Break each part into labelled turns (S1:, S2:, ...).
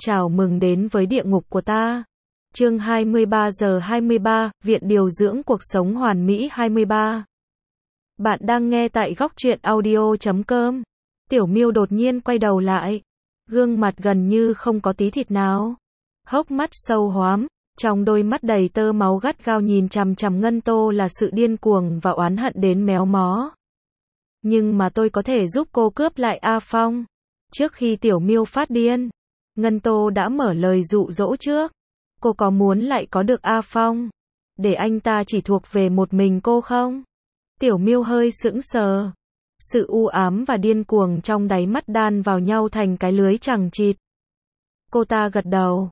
S1: Chào mừng đến với địa ngục của ta. Chương 23 giờ 23, Viện Điều dưỡng cuộc sống hoàn mỹ 23. Bạn đang nghe tại góc truyện audio.com. Tiểu Miêu đột nhiên quay đầu lại. Gương mặt gần như không có tí thịt nào. Hốc mắt sâu hoắm, trong đôi mắt đầy tơ máu gắt gao nhìn chằm chằm Ngân Tô là sự điên cuồng và oán hận đến méo mó. Nhưng mà tôi có thể giúp cô cướp lại A Phong. Trước khi Tiểu Miêu phát điên, Ngân Tô đã mở lời dụ dỗ trước. Cô có muốn lại có được A Phong, để anh ta chỉ thuộc về một mình cô không? Tiểu Miêu hơi sững sờ. Sự u ám và điên cuồng trong đáy mắt đan vào nhau thành cái lưới chằng chịt. Cô ta gật đầu.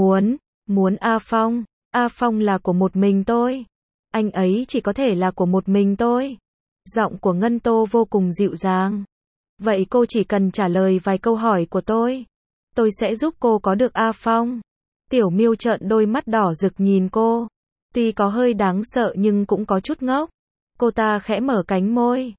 S1: Muốn A Phong. A Phong là của một mình tôi. Anh ấy chỉ có thể là của một mình tôi. Giọng của Ngân Tô vô cùng dịu dàng. Vậy cô chỉ cần trả lời vài câu hỏi của tôi sẽ giúp cô có được A Phong. Tiểu Miêu trợn đôi mắt đỏ rực nhìn cô. Tuy có hơi đáng sợ nhưng cũng có chút ngốc. Cô ta khẽ mở cánh môi.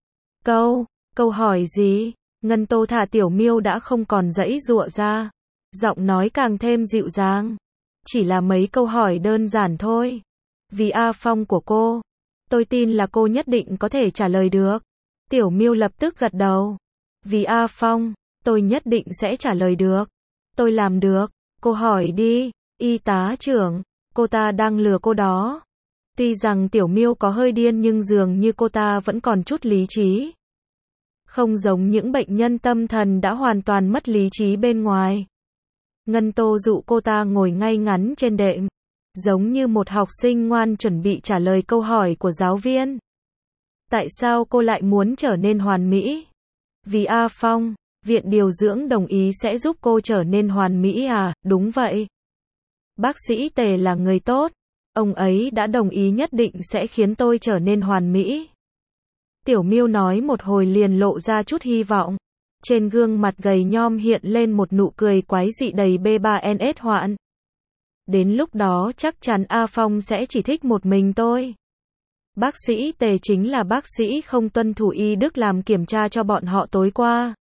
S1: Câu hỏi gì? Ngân Tô thả Tiểu Miêu đã không còn giãy giụa ra. Giọng nói càng thêm dịu dàng. Chỉ là mấy câu hỏi đơn giản thôi. Vì A Phong của cô, tôi tin là cô nhất định có thể trả lời được. Tiểu Miêu lập tức gật đầu. Vì A Phong, tôi nhất định sẽ trả lời được. Tôi làm được. Cô hỏi đi, y tá trưởng. Cô ta đang lừa cô đó. Tuy rằng Tiểu Miêu có hơi điên nhưng dường như cô ta vẫn còn chút lý trí. Không giống những bệnh nhân tâm thần đã hoàn toàn mất lý trí bên ngoài. Ngân Tô dụ cô ta ngồi ngay ngắn trên đệm, giống như một học sinh ngoan chuẩn bị trả lời câu hỏi của giáo viên. Tại sao cô lại muốn trở nên hoàn mỹ? Vì A Phong. Viện điều dưỡng đồng ý sẽ giúp cô trở nên hoàn mỹ à? Đúng vậy. Bác sĩ Tề là người tốt. Ông ấy đã đồng ý nhất định sẽ khiến tôi trở nên hoàn mỹ. Tiểu Miêu nói một hồi liền lộ ra chút hy vọng. Trên gương mặt gầy nhom hiện lên một nụ cười quái dị đầy B3NS hoạn. Đến lúc đó chắc chắn A Phong sẽ chỉ thích một mình tôi. Bác sĩ Tề chính là bác sĩ không tuân thủ y đức làm kiểm tra cho bọn họ tối qua.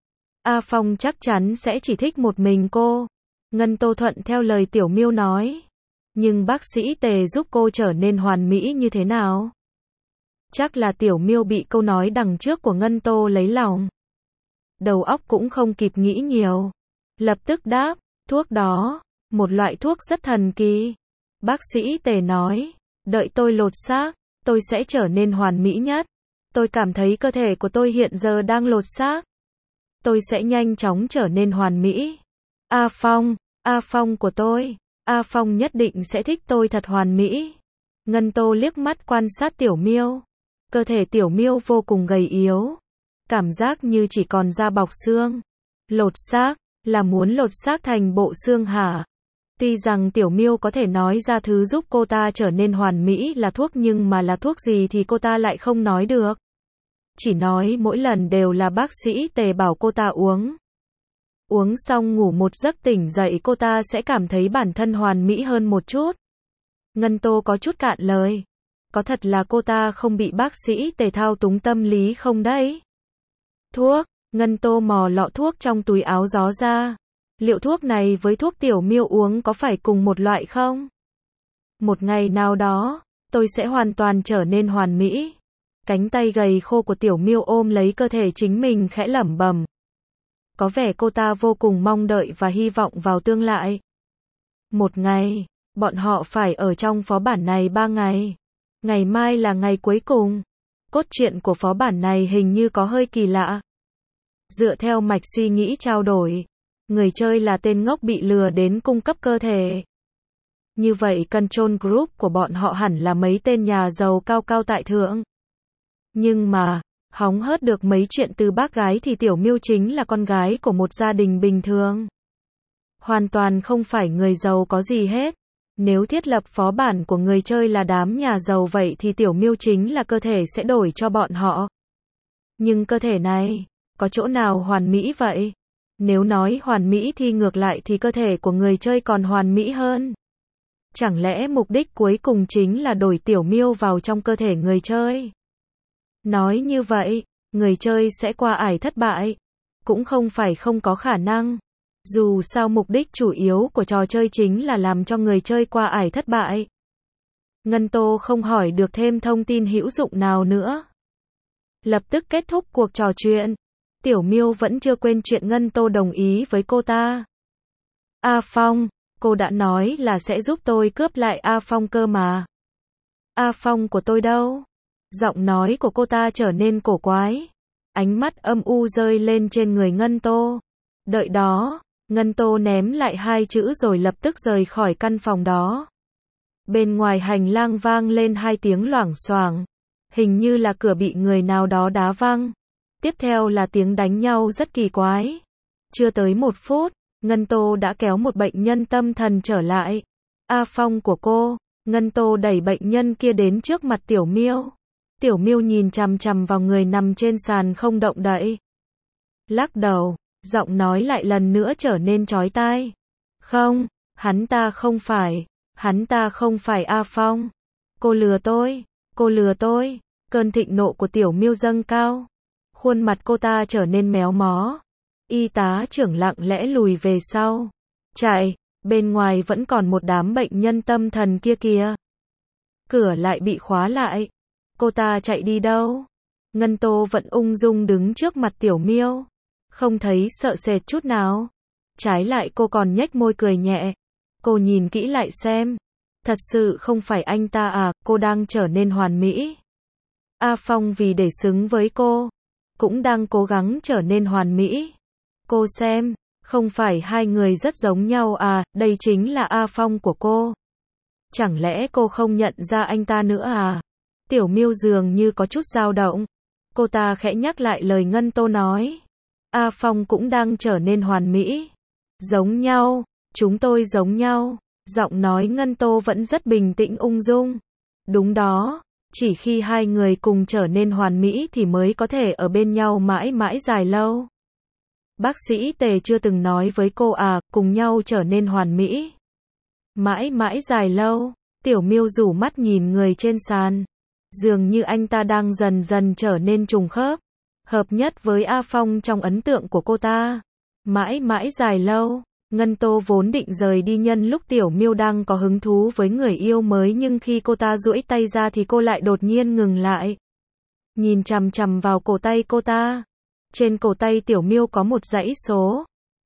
S1: A Phong chắc chắn sẽ chỉ thích một mình cô. Ngân Tô thuận theo lời Tiểu Miêu nói. Nhưng bác sĩ Tề giúp cô trở nên hoàn mỹ như thế nào? Chắc là Tiểu Miêu bị câu nói đằng trước của Ngân Tô lấy lòng. Đầu óc cũng không kịp nghĩ nhiều. Lập tức đáp, thuốc đó, một loại thuốc rất thần kỳ. Bác sĩ Tề nói, đợi tôi lột xác, tôi sẽ trở nên hoàn mỹ nhất. Tôi cảm thấy cơ thể của tôi hiện giờ đang lột xác. Tôi sẽ nhanh chóng trở nên hoàn mỹ. A Phong của tôi. A Phong nhất định sẽ thích tôi thật hoàn mỹ. Ngân Tô liếc mắt quan sát Tiểu Miêu. Cơ thể Tiểu Miêu vô cùng gầy yếu. Cảm giác như chỉ còn da bọc xương. Lột xác, là muốn lột xác thành bộ xương hả? Tuy rằng Tiểu Miêu có thể nói ra thứ giúp cô ta trở nên hoàn mỹ là thuốc nhưng mà là thuốc gì thì cô ta lại không nói được. Chỉ nói mỗi lần đều là bác sĩ Tề bảo cô ta uống. Uống xong ngủ một giấc tỉnh dậy cô ta sẽ cảm thấy bản thân hoàn mỹ hơn một chút. Ngân Tô có chút cạn lời. Có thật là cô ta không bị bác sĩ Tề thao túng tâm lý không đấy? Thuốc. Ngân Tô mò lọ thuốc trong túi áo gió ra. Liệu thuốc này với thuốc Tiểu Miêu uống có phải cùng một loại không? Một ngày nào đó, tôi sẽ hoàn toàn trở nên hoàn mỹ. Cánh tay gầy khô của Tiểu Miêu ôm lấy cơ thể chính mình khẽ lẩm bẩm. Có vẻ cô ta vô cùng mong đợi và hy vọng vào tương lai. Một ngày, bọn họ phải ở trong phó bản này 3 ngày. Ngày mai là ngày cuối cùng. Cốt truyện của phó bản này hình như có hơi kỳ lạ. Dựa theo mạch suy nghĩ trao đổi, người chơi là tên ngốc bị lừa đến cung cấp cơ thể. Như vậy control group của bọn họ hẳn là mấy tên nhà giàu cao cao tại thượng. Nhưng mà, hóng hớt được mấy chuyện từ bác gái thì Tiểu Miêu chính là con gái của một gia đình bình thường. Hoàn toàn không phải người giàu có gì hết. Nếu thiết lập phó bản của người chơi là đám nhà giàu vậy thì Tiểu Miêu chính là cơ thể sẽ đổi cho bọn họ. Nhưng cơ thể này, có chỗ nào hoàn mỹ vậy? Nếu nói hoàn mỹ thì ngược lại thì cơ thể của người chơi còn hoàn mỹ hơn. Chẳng lẽ mục đích cuối cùng chính là đổi Tiểu Miêu vào trong cơ thể người chơi? Nói như vậy, người chơi sẽ qua ải thất bại. Cũng không phải không có khả năng. Dù sao mục đích chủ yếu của trò chơi chính là làm cho người chơi qua ải thất bại. Ngân Tô không hỏi được thêm thông tin hữu dụng nào nữa. Lập tức kết thúc cuộc trò chuyện. Tiểu Miêu vẫn chưa quên chuyện Ngân Tô đồng ý với cô ta. A Phong, cô đã nói là sẽ giúp tôi cướp lại A Phong cơ mà. A Phong của tôi đâu? Giọng nói của cô ta trở nên cổ quái. Ánh mắt âm u rơi lên trên người Ngân Tô. Đợi đó, Ngân Tô ném lại hai chữ rồi lập tức rời khỏi căn phòng đó. Bên ngoài hành lang vang lên hai tiếng loảng xoảng. Hình như là cửa bị người nào đó đá văng. Tiếp theo là tiếng đánh nhau rất kỳ quái. Chưa tới 1 phút, Ngân Tô đã kéo một bệnh nhân tâm thần trở lại. A Phong của cô. Ngân Tô đẩy bệnh nhân kia đến trước mặt Tiểu Miêu. Tiểu Miêu nhìn chằm chằm vào người nằm trên sàn không động đậy. Lắc đầu, giọng nói lại lần nữa trở nên chói tai. Không, hắn ta không phải A Phong. Cô lừa tôi, cô lừa tôi. Cơn thịnh nộ của Tiểu Miêu dâng cao. Khuôn mặt cô ta trở nên méo mó. Y tá trưởng lặng lẽ lùi về sau. Chạy, bên ngoài vẫn còn một đám bệnh nhân tâm thần kia kìa. Cửa lại bị khóa lại. Cô ta chạy đi đâu? Ngân Tô vẫn ung dung đứng trước mặt Tiểu Miêu. Không thấy sợ sệt chút nào. Trái lại cô còn nhếch môi cười nhẹ. Cô nhìn kỹ lại xem. Thật sự không phải anh ta à, cô đang trở nên hoàn mỹ. A Phong vì để xứng với cô, cũng đang cố gắng trở nên hoàn mỹ. Cô xem, không phải hai người rất giống nhau à, đây chính là A Phong của cô. Chẳng lẽ cô không nhận ra anh ta nữa à? Tiểu Miêu dường như có chút dao động. Cô ta khẽ nhắc lại lời Ngân Tô nói. A Phong cũng đang trở nên hoàn mỹ. Giống nhau, chúng tôi giống nhau. Giọng nói Ngân Tô vẫn rất bình tĩnh ung dung. Đúng đó, chỉ khi hai người cùng trở nên hoàn mỹ thì mới có thể ở bên nhau mãi mãi dài lâu. Bác sĩ Tề chưa từng nói với cô à, cùng nhau trở nên hoàn mỹ. Mãi mãi dài lâu, Tiểu Miêu rủ mắt nhìn người trên sàn. Dường như anh ta đang dần dần trở nên trùng khớp. Hợp nhất với A Phong trong ấn tượng của cô ta. Mãi mãi dài lâu. Ngân Tô vốn định rời đi nhân lúc Tiểu Miêu đang có hứng thú với người yêu mới, nhưng khi cô ta duỗi tay ra thì cô lại đột nhiên ngừng lại. Nhìn chằm chằm vào cổ tay cô ta. Trên cổ tay Tiểu Miêu có một dãy số.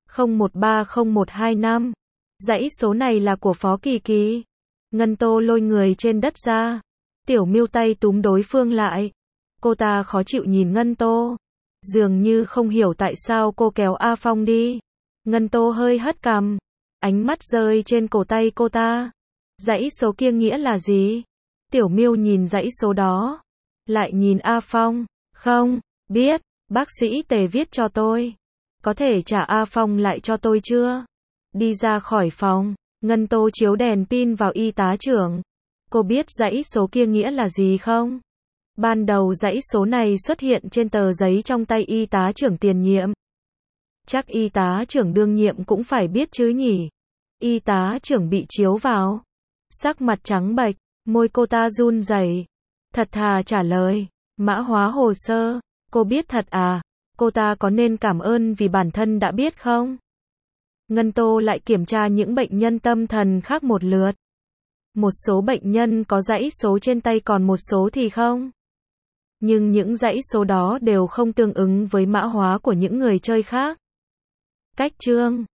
S1: 013025. Dãy số này là của Phó Kỳ Kỳ. Ngân Tô lôi người trên đất ra. Tiểu Miêu tay túm đối phương lại. Cô ta khó chịu nhìn Ngân Tô. Dường như không hiểu tại sao cô kéo A Phong đi. Ngân Tô hơi hất cằm. Ánh mắt rơi trên cổ tay cô ta. Dãy số kia nghĩa là gì? Tiểu Miêu nhìn dãy số đó. Lại nhìn A Phong. Không, biết. Bác sĩ Tề viết cho tôi. Có thể trả A Phong lại cho tôi chưa? Đi ra khỏi phòng. Ngân Tô chiếu đèn pin vào y tá trưởng. Cô biết dãy số kia nghĩa là gì không? Ban đầu dãy số này xuất hiện trên tờ giấy trong tay y tá trưởng tiền nhiệm. Chắc y tá trưởng đương nhiệm cũng phải biết chứ nhỉ? Y tá trưởng bị chiếu vào. Sắc mặt trắng bệch, môi cô ta run rẩy. Thật thà trả lời. Mã hóa hồ sơ. Cô biết thật à? Cô ta có nên cảm ơn vì bản thân đã biết không? Ngân Tô lại kiểm tra những bệnh nhân tâm thần khác một lượt. Một số bệnh nhân có dãy số trên tay, còn một số thì không. Nhưng những dãy số đó đều không tương ứng với mã hóa của những người chơi khác. Cách chương